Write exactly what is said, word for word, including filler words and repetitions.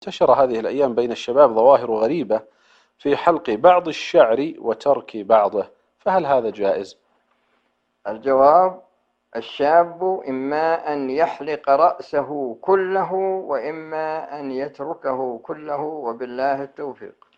انتشر هذه الأيام بين الشباب ظواهر غريبة في حلق بعض الشعر وترك بعضه، فهل هذا جائز؟ الجواب: الشاب إما أن يحلق رأسه كله وإما أن يتركه كله، وبالله التوفيق.